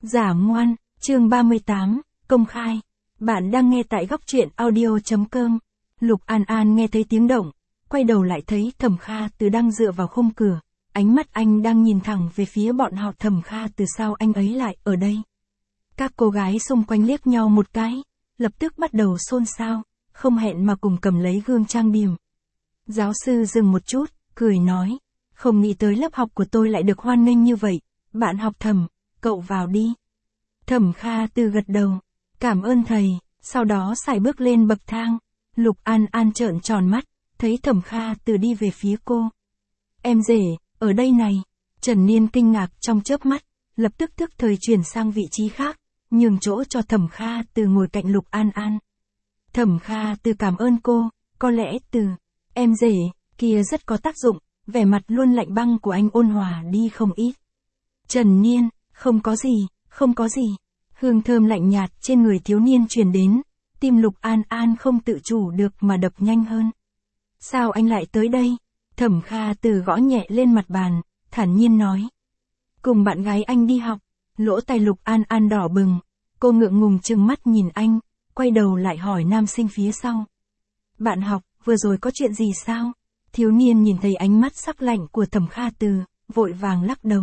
Giả ngoan, chương 38, công khai. Bạn đang nghe tại góc truyện audio.com. Lục An An nghe thấy tiếng động, quay đầu lại thấy Thẩm Kha Từ đang dựa vào khung cửa, ánh mắt anh đang nhìn thẳng về phía bọn họ. Thẩm Kha Từ, sao anh ấy lại ở đây? Các cô gái xung quanh liếc nhau một cái, lập tức bắt đầu xôn xao, không hẹn mà cùng cầm lấy gương trang điểm. Giáo sư dừng một chút, cười nói, không nghĩ tới lớp học của tôi lại được hoan nghênh như vậy. Bạn học Thẩm, cậu vào đi. Thẩm Kha Từ gật đầu, cảm ơn thầy, sau đó sải bước lên bậc thang. Lục An An trợn tròn mắt, thấy Thẩm Kha Từ đi về phía cô. Em rể, ở đây này. Trần Niên kinh ngạc trong chớp mắt, lập tức tức thời chuyển sang vị trí khác, nhường chỗ cho Thẩm Kha Từ ngồi cạnh Lục An An. Thẩm Kha Từ cảm ơn cô, có lẽ từ em rể kia rất có tác dụng, vẻ mặt luôn lạnh băng của anh ôn hòa đi không ít. Trần Niên, không có gì, không có gì. Hương thơm lạnh nhạt trên người thiếu niên truyền đến, tim Lục An An không tự chủ được mà đập nhanh hơn. Sao anh lại tới đây? Thẩm Kha Từ gõ nhẹ lên mặt bàn, thản nhiên nói. Cùng bạn gái anh đi học. Lỗ tai Lục An An đỏ bừng, cô ngượng ngùng trừng mắt nhìn anh, quay đầu lại hỏi nam sinh phía sau. Bạn học, vừa rồi có chuyện gì sao? Thiếu niên nhìn thấy ánh mắt sắc lạnh của Thẩm Kha Từ, vội vàng lắc đầu.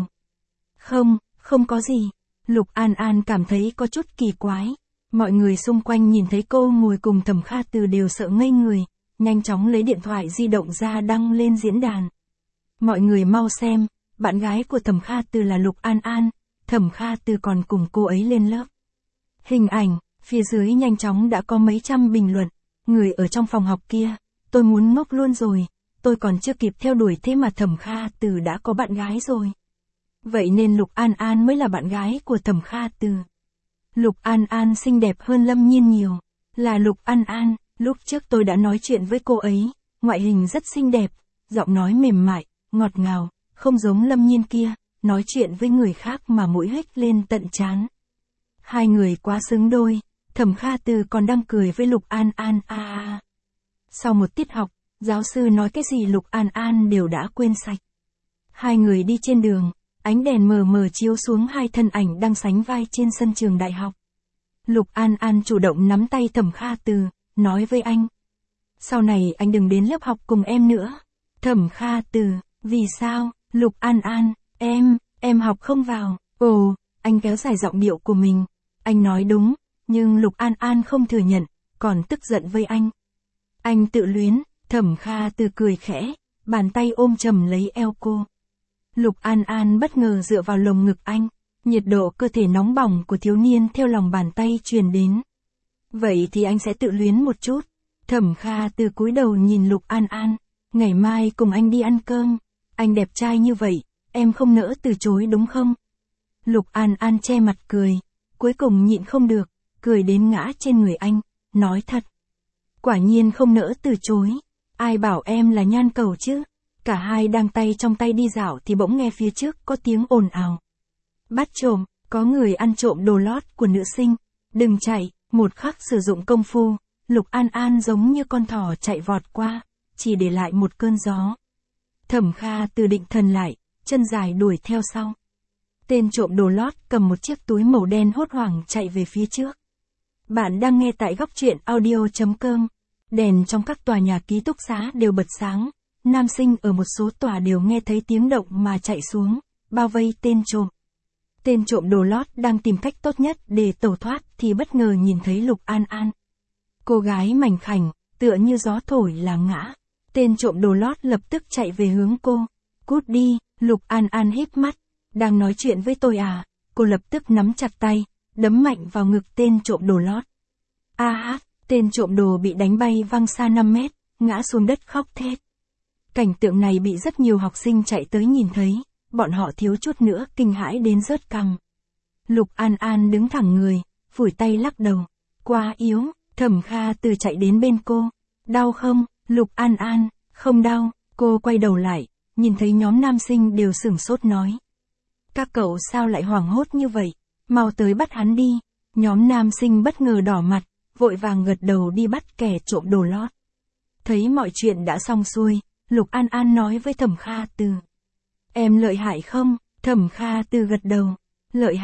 Không có gì. Lục An An cảm thấy có chút kỳ quái. Mọi người xung quanh nhìn thấy cô ngồi cùng Thẩm Kha Từ đều sợ ngây người, nhanh chóng lấy điện thoại di động ra đăng lên diễn đàn. Mọi người mau xem, bạn gái của Thẩm Kha Từ là Lục An An, Thẩm Kha Từ còn cùng cô ấy lên lớp. Hình ảnh, phía dưới nhanh chóng đã có mấy trăm bình luận, người ở trong phòng học kia, tôi muốn ngốc luôn rồi, tôi còn chưa kịp theo đuổi thế mà Thẩm Kha Từ đã có bạn gái rồi. Vậy nên Lục An An mới là bạn gái của Thẩm Kha Từ. Lục An An xinh đẹp hơn Lâm Nhiên nhiều. Là Lục An An, lúc trước tôi đã nói chuyện với cô ấy, ngoại hình rất xinh đẹp, giọng nói mềm mại, ngọt ngào, không giống Lâm Nhiên kia, nói chuyện với người khác mà mũi hếch lên tận trán. Hai người quá xứng đôi, Thẩm Kha Từ còn đang cười với Lục An An Sau một tiết học, giáo sư nói cái gì Lục An An đều đã quên sạch. Hai người đi trên đường. Ánh đèn mờ mờ chiếu xuống hai thân ảnh đang sánh vai trên sân trường đại học. Lục An An chủ động nắm tay Thẩm Kha Từ, nói với anh. Sau này anh đừng đến lớp học cùng em nữa. Thẩm Kha Từ, vì sao? Lục An An, em học không vào. Ồ, anh kéo dài giọng điệu của mình. Anh nói đúng, nhưng Lục An An không thừa nhận, còn tức giận với anh. Anh tự luyến, Thẩm Kha Từ cười khẽ, bàn tay ôm chầm lấy eo cô. Lục An An bất ngờ dựa vào lồng ngực anh, nhiệt độ cơ thể nóng bỏng của thiếu niên theo lòng bàn tay truyền đến. Vậy thì anh sẽ tự luyến một chút. Thẩm Kha Từ cúi đầu nhìn Lục An An, ngày mai cùng anh đi ăn cơm, anh đẹp trai như vậy, em không nỡ từ chối đúng không? Lục An An che mặt cười, cuối cùng nhịn không được, cười đến ngã trên người anh, nói thật. Quả nhiên không nỡ từ chối, ai bảo em là nhan cầu chứ? Cả hai đang tay trong tay đi dạo thì bỗng nghe phía trước có tiếng ồn ào. Bắt trộm, có người ăn trộm đồ lót của nữ sinh. Đừng chạy, một khắc sử dụng công phu, Lục An An giống như con thỏ chạy vọt qua, chỉ để lại một cơn gió. Thẩm Kha Từ định thần lại, chân dài đuổi theo sau. Tên trộm đồ lót cầm một chiếc túi màu đen hốt hoảng chạy về phía trước. Bạn đang nghe tại góc truyện audio.com. Đèn trong các tòa nhà ký túc xá đều bật sáng. Nam sinh ở một số tòa đều nghe thấy tiếng động mà chạy xuống, bao vây tên trộm. Tên trộm đồ lót đang tìm cách tốt nhất để tẩu thoát thì bất ngờ nhìn thấy Lục An An. Cô gái mảnh khảnh, tựa như gió thổi là ngã. Tên trộm đồ lót lập tức chạy về hướng cô. Cút đi, Lục An An híp mắt. Đang nói chuyện với tôi à? Cô lập tức nắm chặt tay, đấm mạnh vào ngực tên trộm đồ lót. Tên trộm đồ bị đánh bay văng xa 5 mét, ngã xuống đất khóc thét. Cảnh tượng này bị rất nhiều học sinh chạy tới nhìn thấy, bọn họ thiếu chút nữa kinh hãi đến rớt cằm. Lục An An đứng thẳng người, phủi tay lắc đầu. Quá yếu. Thẩm Kha Từ chạy đến bên cô. Đau không? Lục An An, không đau. Cô quay đầu lại, nhìn thấy nhóm nam sinh đều sửng sốt nói. Các cậu sao lại hoảng hốt như vậy? Mau tới bắt hắn đi. Nhóm nam sinh bất ngờ đỏ mặt, vội vàng gật đầu đi bắt kẻ trộm đồ lót. Thấy mọi chuyện đã xong xuôi, Lục An An nói với Thẩm Kha Từ. Em lợi hại không? Thẩm Kha Từ gật đầu. Lợi hại,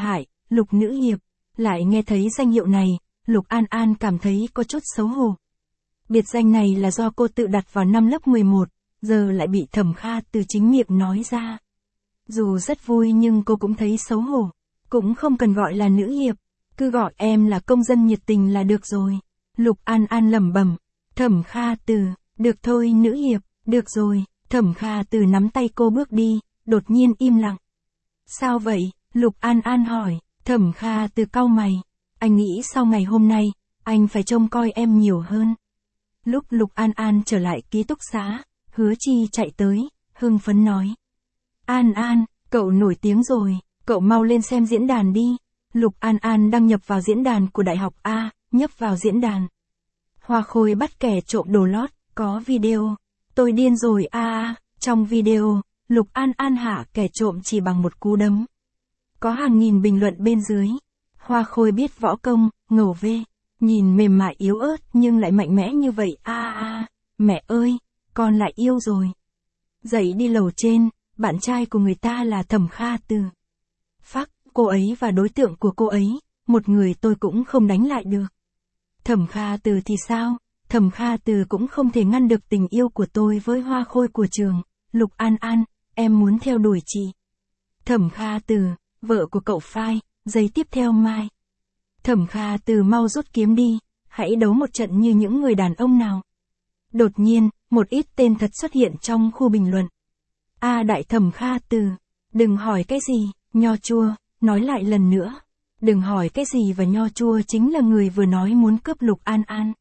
Lục nữ hiệp. Lại nghe thấy danh hiệu này, Lục An An cảm thấy có chút xấu hổ. Biệt danh này là do cô tự đặt vào năm lớp 11, giờ lại bị Thẩm Kha từ chính miệng nói ra. Dù rất vui nhưng cô cũng thấy xấu hổ. Cũng không cần gọi là nữ hiệp, cứ gọi em là công dân nhiệt tình là được rồi. Lục An An lẩm bẩm. Thẩm Kha Từ, được thôi nữ hiệp, được rồi. Thẩm Kha Từ nắm tay cô bước đi, đột nhiên im lặng. Sao vậy? Lục An An hỏi. Thẩm Kha Từ cau mày. Anh nghĩ sau ngày hôm nay, anh phải trông coi em nhiều hơn. Lúc Lục An An trở lại ký túc xá, Hứa Chi chạy tới, hưng phấn nói. An An, cậu nổi tiếng rồi, cậu mau lên xem diễn đàn đi. Lục An An đăng nhập vào diễn đàn của Đại học A, nhấp vào diễn đàn. Hoa Khôi bắt kẻ trộm đồ lót, có video. Tôi điên rồi a. Trong video, Lục An An hạ kẻ trộm chỉ bằng một cú đấm. Có hàng nghìn bình luận bên dưới. Hoa Khôi biết võ công, ngầu vê. Nhìn mềm mại yếu ớt nhưng lại mạnh mẽ như vậy a. Mẹ ơi, con lại yêu rồi. Dậy đi lầu trên, bạn trai của người ta là Thẩm Kha Từ. Phắc, cô ấy và đối tượng của cô ấy, một người tôi cũng không đánh lại được. Thẩm Kha Từ thì sao? Thẩm Kha Từ cũng không thể ngăn được tình yêu của tôi với Hoa Khôi của trường. Lục An An, em muốn theo đuổi chị. Thẩm Kha Từ, vợ của cậu phai, giây tiếp theo mai. Thẩm Kha Từ mau rút kiếm đi, hãy đấu một trận như những người đàn ông nào. Đột nhiên, một ít tên thật xuất hiện trong khu bình luận. Đại Thẩm Kha Từ, đừng hỏi cái gì, nho chua, nói lại lần nữa. Đừng hỏi cái gì và nho chua chính là người vừa nói muốn cướp Lục An An.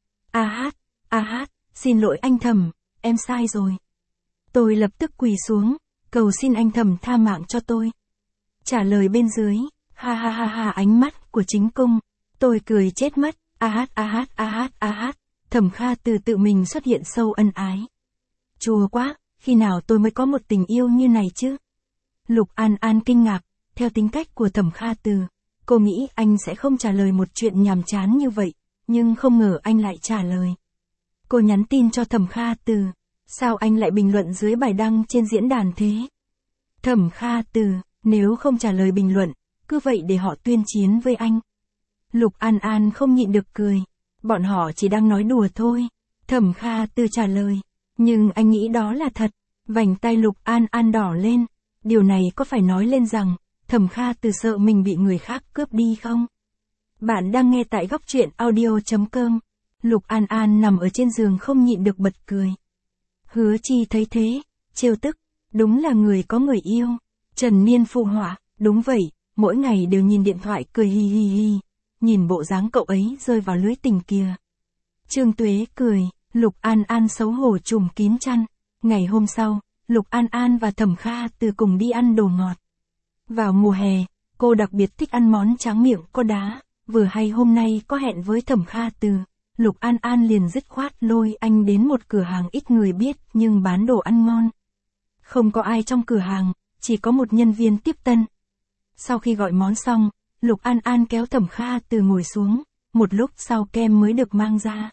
Xin lỗi anh Thẩm, em sai rồi. Tôi lập tức quỳ xuống, cầu xin anh Thẩm tha mạng cho tôi. Trả lời bên dưới, ha ánh mắt của chính cung. Tôi cười chết mất, Thẩm Kha Từ tự mình xuất hiện sâu ân ái. Chua quá, khi nào tôi mới có một tình yêu như này chứ? Lục An An kinh ngạc, theo tính cách của Thẩm Kha Từ, cô nghĩ anh sẽ không trả lời một chuyện nhàm chán như vậy, nhưng không ngờ anh lại trả lời. Cô nhắn tin cho Thẩm Kha Từ, sao anh lại bình luận dưới bài đăng trên diễn đàn thế? Thẩm Kha Từ, nếu không trả lời bình luận, cứ vậy để họ tuyên chiến với anh. Lục An An không nhịn được cười, bọn họ chỉ đang nói đùa thôi. Thẩm Kha Từ trả lời, nhưng anh nghĩ đó là thật. Vành tay Lục An An đỏ lên, điều này có phải nói lên rằng, Thẩm Kha Từ sợ mình bị người khác cướp đi không? Bạn đang nghe tại góc truyện audio.com. Lục An An nằm ở trên giường không nhịn được bật cười. Hứa Chi thấy thế, trêu tức, đúng là người có người yêu. Trần Niên phụ họa, đúng vậy, mỗi ngày đều nhìn điện thoại cười hi hi hi. Nhìn bộ dáng cậu ấy rơi vào lưới tình kìa. Trương Tuế cười, Lục An An xấu hổ trùm kín chăn. Ngày hôm sau, Lục An An và Thẩm Kha Từ cùng đi ăn đồ ngọt. Vào mùa hè, cô đặc biệt thích ăn món tráng miệng có đá. Vừa hay hôm nay có hẹn với Thẩm Kha Từ, Lục An An liền dứt khoát lôi anh đến một cửa hàng ít người biết nhưng bán đồ ăn ngon. Không có ai trong cửa hàng, chỉ có một nhân viên tiếp tân. Sau khi gọi món xong, Lục An An kéo Thẩm Kha Từ ngồi xuống, một lúc sau kem mới được mang ra.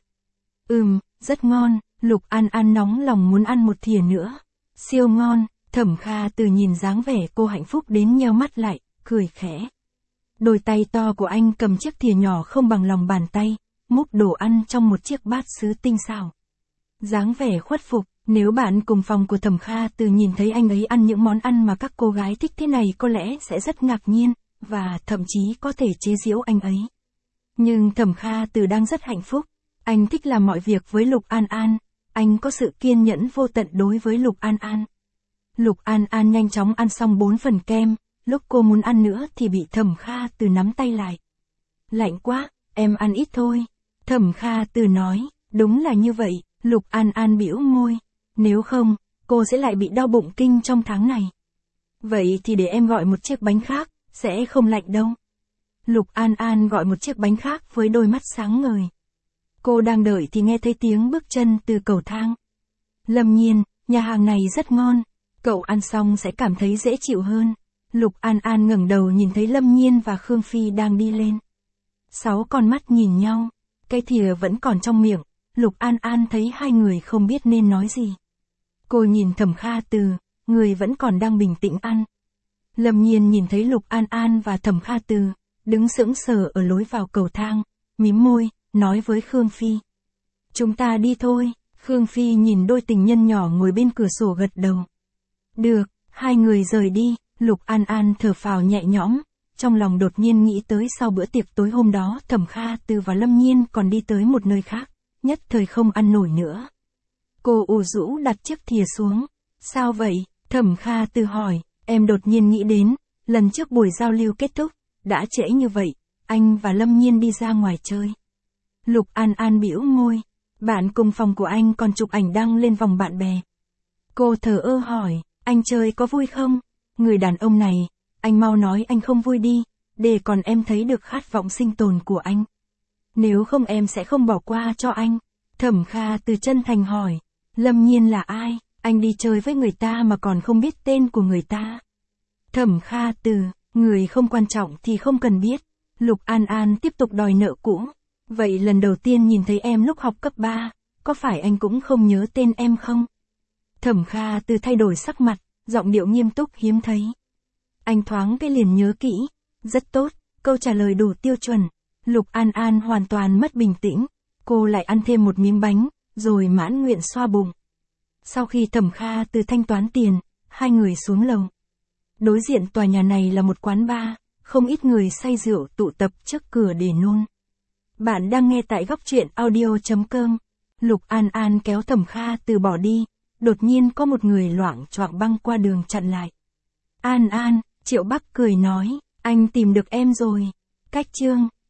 Rất ngon, Lục An An nóng lòng muốn ăn một thìa nữa. Siêu ngon, Thẩm Kha Từ nhìn dáng vẻ cô hạnh phúc đến nheo mắt lại, cười khẽ. Đôi tay to của anh cầm chiếc thìa nhỏ không bằng lòng bàn tay, múc đồ ăn trong một chiếc bát sứ tinh xảo. Dáng vẻ khuất phục, nếu bạn cùng phòng của Thẩm Kha Từ nhìn thấy anh ấy ăn những món ăn mà các cô gái thích thế này có lẽ sẽ rất ngạc nhiên, và thậm chí có thể chế giễu anh ấy. Nhưng Thẩm Kha Từ đang rất hạnh phúc, anh thích làm mọi việc với Lục An An, anh có sự kiên nhẫn vô tận đối với Lục An An. Lục An An nhanh chóng ăn xong 4 phần kem, lúc cô muốn ăn nữa thì bị Thẩm Kha Từ nắm tay lại. Lạnh quá, em ăn ít thôi. Thẩm Kha Từ nói, đúng là như vậy, Lục An An bĩu môi. Nếu không, cô sẽ lại bị đau bụng kinh trong tháng này. Vậy thì để em gọi một chiếc bánh khác, sẽ không lạnh đâu. Lục An An gọi một chiếc bánh khác với đôi mắt sáng ngời. Cô đang đợi thì nghe thấy tiếng bước chân từ cầu thang. Lâm Nhiên, nhà hàng này rất ngon, cậu ăn xong sẽ cảm thấy dễ chịu hơn. Lục An An ngẩng đầu nhìn thấy Lâm Nhiên và Khương Phi đang đi lên. 6 con mắt nhìn nhau, cái thìa vẫn còn trong miệng, Lục An An thấy hai người không biết nên nói gì. Cô nhìn Thẩm Kha Từ, người vẫn còn đang bình tĩnh ăn. Lâm Nhiên nhìn thấy Lục An An và Thẩm Kha Từ, đứng sững sờ ở lối vào cầu thang, mím môi, nói với Khương Phi. Chúng ta đi thôi. Khương Phi nhìn đôi tình nhân nhỏ ngồi bên cửa sổ gật đầu. Được, hai người rời đi, Lục An An thở phào nhẹ nhõm, trong lòng đột nhiên nghĩ tới sau bữa tiệc tối hôm đó Thẩm Kha Từ và Lâm Nhiên còn đi tới một nơi khác, nhất thời không ăn nổi nữa. Cô ủ rũ đặt chiếc thìa xuống. Sao vậy? Thẩm Kha Từ hỏi, em đột nhiên nghĩ đến, lần trước buổi giao lưu kết thúc, đã trễ như vậy, anh và Lâm Nhiên đi ra ngoài chơi. Lục An An bĩu môi, bạn cùng phòng của anh còn chụp ảnh đăng lên vòng bạn bè. Cô thờ ơ hỏi, anh chơi có vui không? Người đàn ông này, anh mau nói anh không vui đi, để còn em thấy được khát vọng sinh tồn của anh. Nếu không em sẽ không bỏ qua cho anh. Thẩm Kha Từ chân thành hỏi, Lâm Nhiên là ai? Anh đi chơi với người ta mà còn không biết tên của người ta. Thẩm Kha Từ, người không quan trọng thì không cần biết. Lục An An tiếp tục đòi nợ cũ. Vậy lần đầu tiên nhìn thấy em lúc học cấp 3, có phải anh cũng không nhớ tên em không? Thẩm Kha Từ thay đổi sắc mặt, giọng điệu nghiêm túc hiếm thấy. Anh thoáng cái liền nhớ kỹ. Rất tốt, câu trả lời đủ tiêu chuẩn. Lục An An hoàn toàn mất bình tĩnh. Cô lại ăn thêm một miếng bánh, rồi mãn nguyện xoa bụng. Sau khi Thẩm Kha Từ thanh toán tiền, hai người xuống lầu. Đối diện tòa nhà này là một quán bar, không ít người say rượu tụ tập trước cửa để nôn. Bạn đang nghe tại góc truyện audio.com. Lục An An kéo Thẩm Kha Từ bỏ đi, đột nhiên có một người loạng choạng băng qua đường chặn lại. An An, Triệu Bắc cười nói, anh tìm được em rồi. Cách chương.